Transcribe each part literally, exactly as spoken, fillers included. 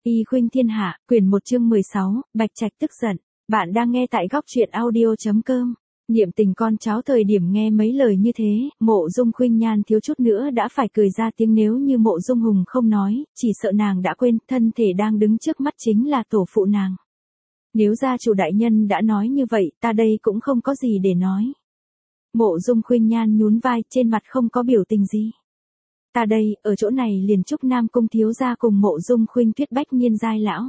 Y khuynh thiên hạ, quyển một chương mười sáu, Bạch Trạch tức giận. Bạn đang nghe tại góc truyện audio.com. Niệm tình con cháu thời điểm nghe mấy lời như thế, Mộ Dung Khuynh Nhan thiếu chút nữa đã phải cười ra tiếng nếu như Mộ Dung Hùng không nói, chỉ sợ nàng đã quên thân thể đang đứng trước mắt chính là tổ phụ nàng. Nếu gia chủ đại nhân đã nói như vậy, ta đây cũng không có gì để nói. Mộ Dung Khuynh Nhan nhún vai, trên mặt không có biểu tình gì. Ta đây, ở chỗ này liền chúc Nam Cung thiếu gia cùng Mộ Dung Khuynh Tuyết bách niên giai lão.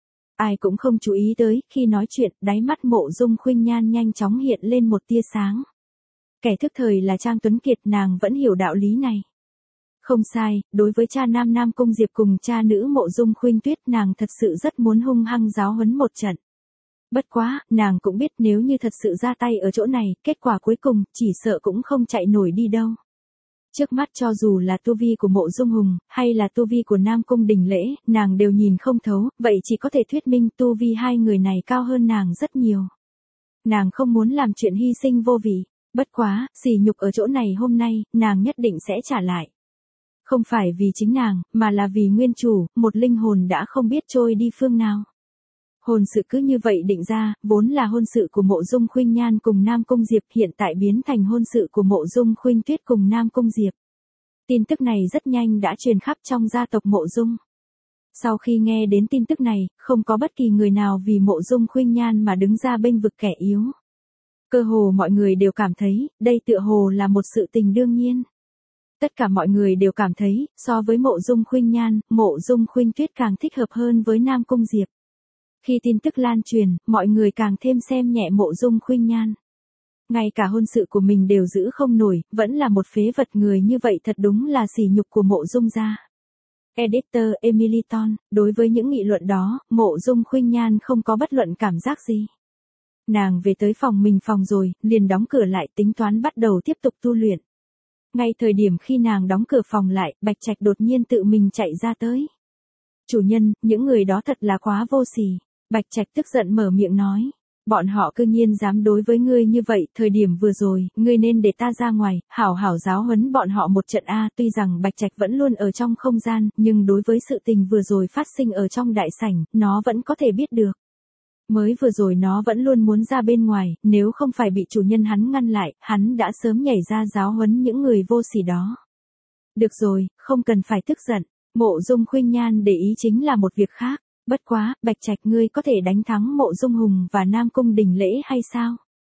Ai cũng không chú ý tới, khi nói chuyện, đáy mắt Mộ Dung Khuynh Nhan nhanh chóng hiện lên một tia sáng. Kẻ thức thời là Trang Tuấn Kiệt, nàng vẫn hiểu đạo lý này. Không sai, đối với cha nam Nam Cung Diệp cùng cha nữ Mộ Dung Khuynh Tuyết, nàng thật sự rất muốn hung hăng giáo huấn một trận. Bất quá, nàng cũng biết nếu như thật sự ra tay ở chỗ này, kết quả cuối cùng, chỉ sợ cũng không chạy nổi đi đâu. Trước mắt cho dù là tu vi của Mộ Dung Hùng, hay là tu vi của Nam Cung Đình Lễ, nàng đều nhìn không thấu, vậy chỉ có thể thuyết minh tu vi hai người này cao hơn nàng rất nhiều. Nàng không muốn làm chuyện hy sinh vô vị, bất quá, sỉ nhục ở chỗ này hôm nay, nàng nhất định sẽ trả lại. Không phải vì chính nàng, mà là vì nguyên chủ, một linh hồn đã không biết trôi đi phương nào. Hôn sự cứ như vậy định ra, vốn là hôn sự của Mộ Dung Khuynh Nhan cùng Nam Cung Diệp, hiện tại biến thành hôn sự của Mộ Dung Khuynh Tuyết cùng Nam Cung Diệp. Tin tức này rất nhanh đã truyền khắp trong gia tộc Mộ Dung. Sau khi nghe đến tin tức này, không có bất kỳ người nào vì Mộ Dung Khuynh Nhan mà đứng ra bênh vực kẻ yếu. Cơ hồ mọi người đều cảm thấy, đây tựa hồ là một sự tình đương nhiên. Tất cả mọi người đều cảm thấy, so với Mộ Dung Khuynh Nhan, Mộ Dung Khuynh Tuyết càng thích hợp hơn với Nam Cung Diệp. Khi tin tức lan truyền, mọi người càng thêm xem nhẹ Mộ Dung Khuynh Nhan. Ngay cả hôn sự của mình đều giữ không nổi, vẫn là một phế vật người như vậy thật đúng là sỉ nhục của Mộ Dung gia. Editor Emily Ton, đối với những nghị luận đó, Mộ Dung Khuynh Nhan không có bất luận cảm giác gì. Nàng về tới phòng mình phòng rồi, liền đóng cửa lại tính toán bắt đầu tiếp tục tu luyện. Ngay thời điểm khi nàng đóng cửa phòng lại, Bạch Trạch đột nhiên tự mình chạy ra tới. Chủ nhân, những người đó thật là quá vô sỉ. Bạch Trạch tức giận mở miệng nói. Bọn họ cư nhiên dám đối với ngươi như vậy, thời điểm vừa rồi, ngươi nên để ta ra ngoài, hảo hảo giáo huấn bọn họ một trận a. Tuy rằng Bạch Trạch vẫn luôn ở trong không gian, nhưng đối với sự tình vừa rồi phát sinh ở trong đại sảnh, nó vẫn có thể biết được. Mới vừa rồi nó vẫn luôn muốn ra bên ngoài, nếu không phải bị chủ nhân hắn ngăn lại, hắn đã sớm nhảy ra giáo huấn những người vô sỉ đó. Được rồi, không cần phải tức giận, Mộ Dung Khuynh Nhan để ý chính là một việc khác. Bất quá, Bạch Trạch ngươi có thể đánh thắng Mộ Dung Hùng và Nam Cung Đình Lễ hay sao?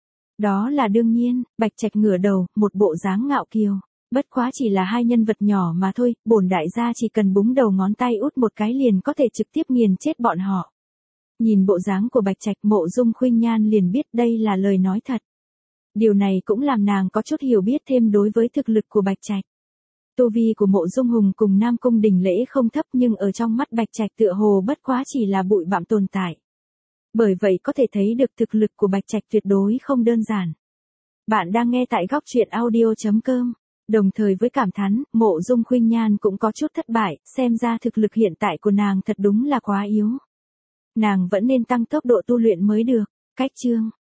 Đó là đương nhiên, Bạch Trạch ngửa đầu, một bộ dáng ngạo kiều. Bất quá chỉ là hai nhân vật nhỏ mà thôi, bổn đại gia chỉ cần búng đầu ngón tay út một cái liền có thể trực tiếp nghiền chết bọn họ. Nhìn bộ dáng của Bạch Trạch, Mộ Dung Khuynh Nhan liền biết đây là lời nói thật. Điều này cũng làm nàng có chút hiểu biết thêm đối với thực lực của Bạch Trạch. Tu vi của Mộ Dung Hùng cùng Nam Cung Đình Lễ không thấp nhưng ở trong mắt Bạch Trạch tựa hồ bất quá chỉ là bụi bặm tồn tại. Bởi vậy có thể thấy được thực lực của Bạch Trạch tuyệt đối không đơn giản. Bạn đang nghe tại góc truyện audio.com. Đồng thời với cảm thán, Mộ Dung Khuynh Nhan cũng có chút thất bại, xem ra thực lực hiện tại của nàng thật đúng là quá yếu. Nàng vẫn nên tăng tốc độ tu luyện mới được. Cách chương.